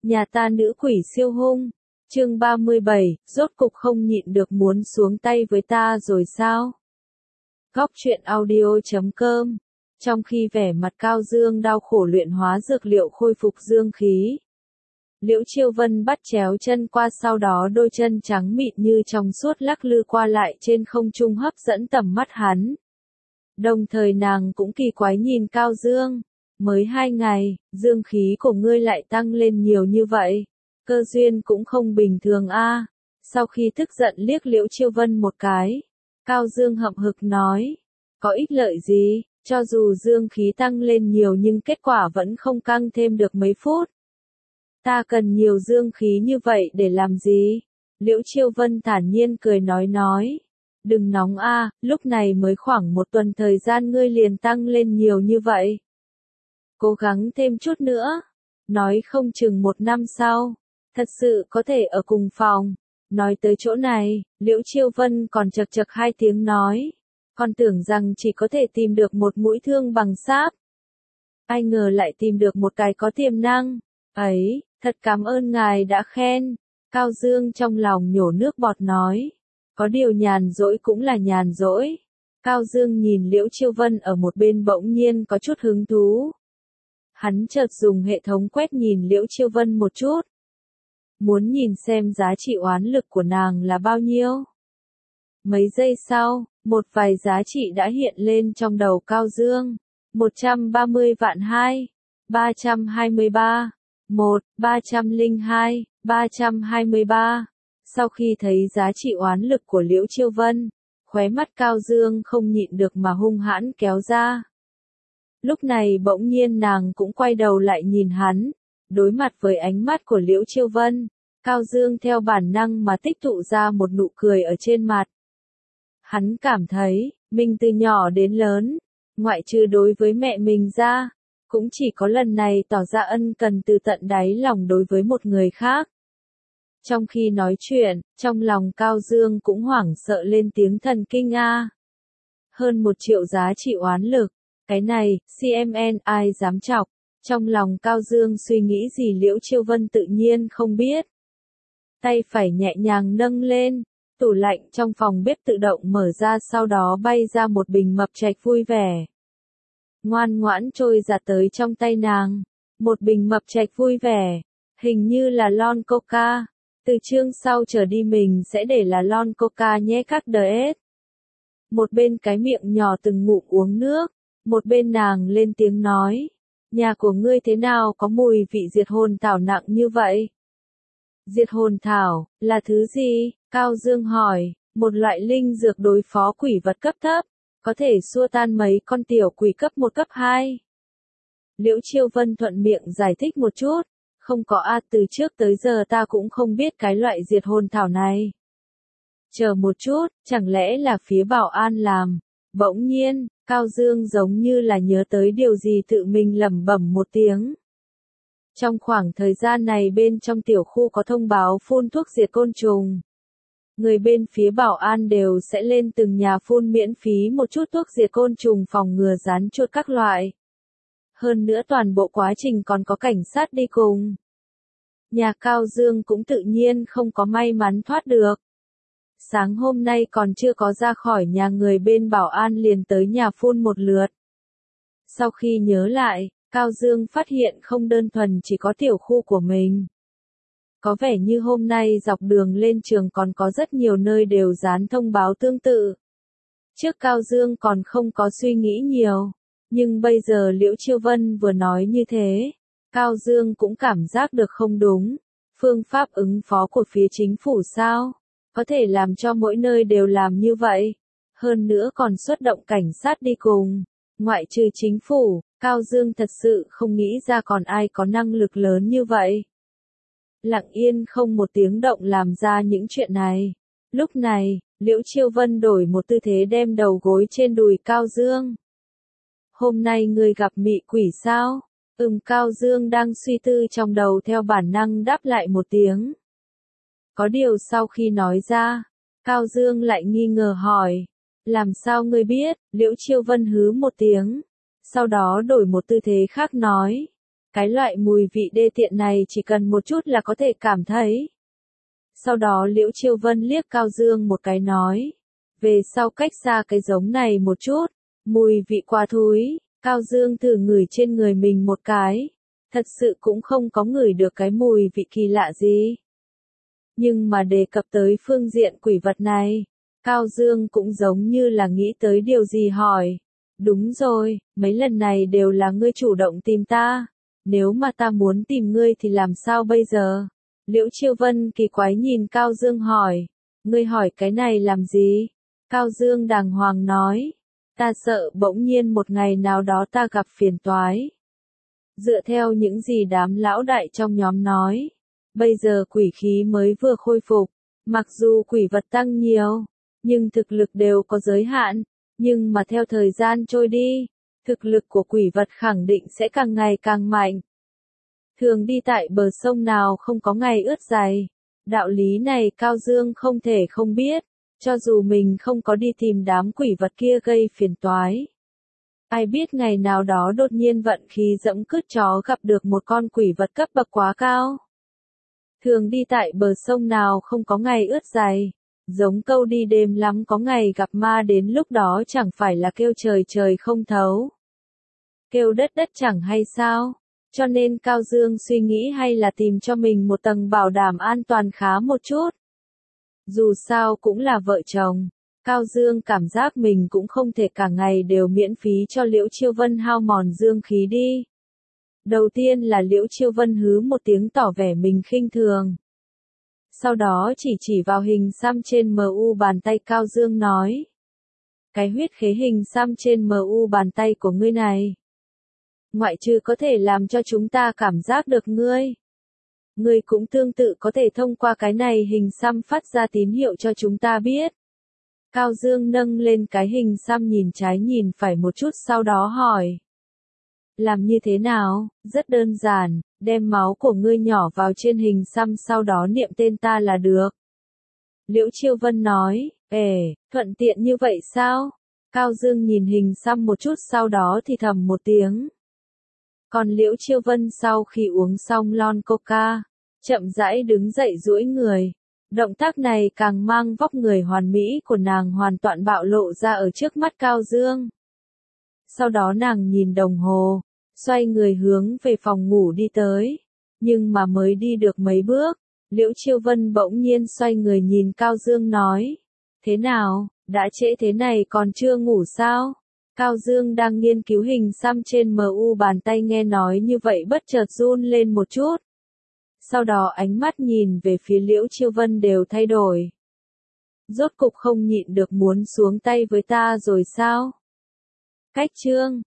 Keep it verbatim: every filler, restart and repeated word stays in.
Nhà ta nữ quỷ siêu hung. Chương ba mươi bảy, rốt cục không nhịn được muốn xuống tay với ta rồi sao? Góc truyện audio chấm com. Trong khi vẻ mặt Cao Dương đau khổ luyện hóa dược liệu khôi phục dương khí, Liễu Chiêu Vân bắt chéo chân qua, sau đó đôi chân trắng mịn như trong suốt lắc lư qua lại trên không trung hấp dẫn tầm mắt hắn. Đồng thời nàng cũng kỳ quái nhìn Cao Dương. Mới hai ngày, dương khí của ngươi lại tăng lên nhiều như vậy. Cơ duyên cũng không bình thường a. À. Sau khi tức giận liếc Liễu Chiêu Vân một cái, Cao Dương hậm hực nói, có ích lợi gì, cho dù dương khí tăng lên nhiều nhưng kết quả vẫn không căng thêm được mấy phút. Ta cần nhiều dương khí như vậy để làm gì? Liễu Chiêu Vân thản nhiên cười nói nói, đừng nóng a, à, lúc này mới khoảng một tuần thời gian ngươi liền tăng lên nhiều như vậy. Cố gắng thêm chút nữa, nói không chừng một năm sau, thật sự có thể ở cùng phòng. Nói tới chỗ này, Liễu Chiêu Vân còn chật chật hai tiếng nói, còn tưởng rằng chỉ có thể tìm được một mũi thương bằng sáp. Ai ngờ lại tìm được một cái có tiềm năng. Ấy, thật cảm ơn ngài đã khen. Cao Dương trong lòng nhổ nước bọt nói, có điều nhàn rỗi cũng là nhàn rỗi. Cao Dương nhìn Liễu Chiêu Vân ở một bên bỗng nhiên có chút hứng thú. Hắn chợt dùng hệ thống quét nhìn Liễu Chiêu Vân một chút. Muốn nhìn xem giá trị oán lực của nàng là bao nhiêu. Mấy giây sau, một vài giá trị đã hiện lên trong đầu Cao Dương. một trăm ba mươi vạn hai, ba trăm hai mươi ba, một, ba trăm lẻ hai, ba trăm hai mươi ba. Sau khi thấy giá trị oán lực của Liễu Chiêu Vân, khóe mắt Cao Dương không nhịn được mà hung hãn kéo ra. Lúc này bỗng nhiên nàng cũng quay đầu lại nhìn hắn, đối mặt với ánh mắt của Liễu Chiêu Vân, Cao Dương theo bản năng mà tích tụ ra một nụ cười ở trên mặt. Hắn cảm thấy, mình từ nhỏ đến lớn, ngoại trừ đối với mẹ mình ra, cũng chỉ có lần này tỏ ra ân cần từ tận đáy lòng đối với một người khác. Trong khi nói chuyện, trong lòng Cao Dương cũng hoảng sợ lên tiếng thần kinh a. Hơn một triệu giá trị oán lực. Cái này, xê em en ai dám chọc, trong lòng Cao Dương suy nghĩ gì Liễu Chiêu Vân tự nhiên không biết. Tay phải nhẹ nhàng nâng lên, tủ lạnh trong phòng bếp tự động mở ra, sau đó bay ra một bình mập trạch vui vẻ. Ngoan ngoãn trôi giạt tới trong tay nàng, một bình mập trạch vui vẻ, hình như là lon coca, từ chương sau trở đi mình sẽ để là lon coca nhé các ds. Một bên cái miệng nhỏ từng ngụm uống nước. Một bên nàng lên tiếng nói, nhà của ngươi thế nào có mùi vị diệt hồn thảo nặng như vậy? Diệt hồn thảo, là thứ gì? Cao Dương hỏi, một loại linh dược đối phó quỷ vật cấp thấp, có thể xua tan mấy con tiểu quỷ cấp một cấp hai. Liễu Chiêu Vân thuận miệng giải thích một chút, không có a, từ trước tới giờ ta cũng không biết cái loại diệt hồn thảo này. Chờ một chút, chẳng lẽ là phía bảo an làm? Bỗng nhiên, Cao Dương giống như là nhớ tới điều gì tự mình lẩm bẩm một tiếng. Trong khoảng thời gian này bên trong tiểu khu có thông báo phun thuốc diệt côn trùng. Người bên phía bảo an đều sẽ lên từng nhà phun miễn phí một chút thuốc diệt côn trùng phòng ngừa rắn chuột các loại. Hơn nữa toàn bộ quá trình còn có cảnh sát đi cùng. Nhà Cao Dương cũng tự nhiên không có may mắn thoát được. Sáng hôm nay còn chưa có ra khỏi nhà người bên bảo an liền tới nhà phun một lượt. Sau khi nhớ lại, Cao Dương phát hiện không đơn thuần chỉ có tiểu khu của mình. Có vẻ như hôm nay dọc đường lên trường còn có rất nhiều nơi đều dán thông báo tương tự. Trước Cao Dương còn không có suy nghĩ nhiều, nhưng bây giờ Liễu Chiêu Vân vừa nói như thế, Cao Dương cũng cảm giác được không đúng. Phương pháp ứng phó của phía chính phủ sao? Có thể làm cho mỗi nơi đều làm như vậy. Hơn nữa còn xuất động cảnh sát đi cùng. Ngoại trừ chính phủ, Cao Dương thật sự không nghĩ ra còn ai có năng lực lớn như vậy. Lặng yên không một tiếng động làm ra những chuyện này. Lúc này, Liễu Chiêu Vân đổi một tư thế đem đầu gối trên đùi Cao Dương. Hôm nay người gặp mị quỷ sao? Ừm, Cao Dương đang suy tư trong đầu theo bản năng đáp lại một tiếng. Có điều sau khi nói ra, Cao Dương lại nghi ngờ hỏi, làm sao ngươi biết? Liễu Chiêu Vân hứ một tiếng, sau đó đổi một tư thế khác nói, Cái loại mùi vị đê tiện này chỉ cần một chút là có thể cảm thấy. Sau đó Liễu Chiêu Vân liếc Cao Dương một cái nói. Về sau cách xa cái giống này một chút. Mùi vị quá thúi. Cao Dương thử ngửi trên người mình một cái. Thật sự cũng không có ngửi được cái mùi vị kỳ lạ gì. Nhưng mà đề cập tới phương diện quỷ vật này. Cao Dương cũng giống như là nghĩ tới điều gì hỏi. Đúng rồi, mấy lần này đều là ngươi chủ động tìm ta. Nếu mà ta muốn tìm ngươi thì làm sao bây giờ? Liễu Chiêu Vân kỳ quái nhìn Cao Dương hỏi. Ngươi hỏi cái này làm gì? Cao Dương đàng hoàng nói. Ta sợ bỗng nhiên một ngày nào đó ta gặp phiền toái. Dựa theo những gì đám lão đại trong nhóm nói. Bây giờ quỷ khí mới vừa khôi phục. Mặc dù quỷ vật tăng nhiều. Nhưng thực lực đều có giới hạn. Nhưng mà theo thời gian trôi đi. Thực lực của quỷ vật khẳng định sẽ càng ngày càng mạnh. Thường đi tại bờ sông nào không có ngày ướt giày. Đạo lý này Cao Dương không thể không biết. Cho dù mình không có đi tìm đám quỷ vật kia gây phiền toái. Ai biết ngày nào đó đột nhiên vận khí dẫm cứt chó gặp được một con quỷ vật cấp bậc quá cao. Thường đi tại bờ sông nào không có ngày ướt giày. Giống câu đi đêm lắm có ngày gặp ma, đến lúc đó chẳng phải là kêu trời trời không thấu. Kêu đất đất chẳng hay sao. Cho nên Cao Dương suy nghĩ hay là tìm cho mình một tầng bảo đảm an toàn khá một chút. Dù sao cũng là vợ chồng. Cao Dương cảm giác mình cũng không thể cả ngày đều miễn phí cho Liễu Chiêu Vân hao mòn dương khí đi. Đầu tiên là Liễu Chiêu Vân hứ một tiếng tỏ vẻ mình khinh thường. Sau đó chỉ chỉ vào hình xăm trên em u bàn tay Cao Dương nói. Cái huyết khế hình xăm trên em u bàn tay của ngươi này. Ngoại trừ có thể làm cho chúng ta cảm giác được ngươi. Ngươi cũng tương tự có thể thông qua cái này hình xăm phát ra tín hiệu cho chúng ta biết. Cao Dương nâng lên cái hình xăm nhìn trái nhìn phải một chút sau đó hỏi. Làm như thế nào? Rất đơn giản, đem máu của ngươi nhỏ vào trên hình xăm sau đó niệm tên ta là được. Liễu Chiêu Vân nói, ề, thuận tiện như vậy sao? Cao Dương nhìn hình xăm một chút sau đó thì thầm một tiếng. Còn Liễu Chiêu Vân sau khi uống xong lon coca, chậm rãi đứng dậy duỗi người. Động tác này càng mang vóc người hoàn mỹ của nàng hoàn toàn bạo lộ ra ở trước mắt Cao Dương. Sau đó nàng nhìn đồng hồ, xoay người hướng về phòng ngủ đi tới. Nhưng mà mới đi được mấy bước, Liễu Chiêu Vân bỗng nhiên xoay người nhìn Cao Dương nói. Thế nào, đã trễ thế này còn chưa ngủ sao? Cao Dương đang nghiên cứu hình xăm trên em u bàn tay nghe nói như vậy bất chợt run lên một chút. Sau đó ánh mắt nhìn về phía Liễu Chiêu Vân đều thay đổi. Rốt cục không nhịn được muốn xuống tay với ta rồi sao? Cách chương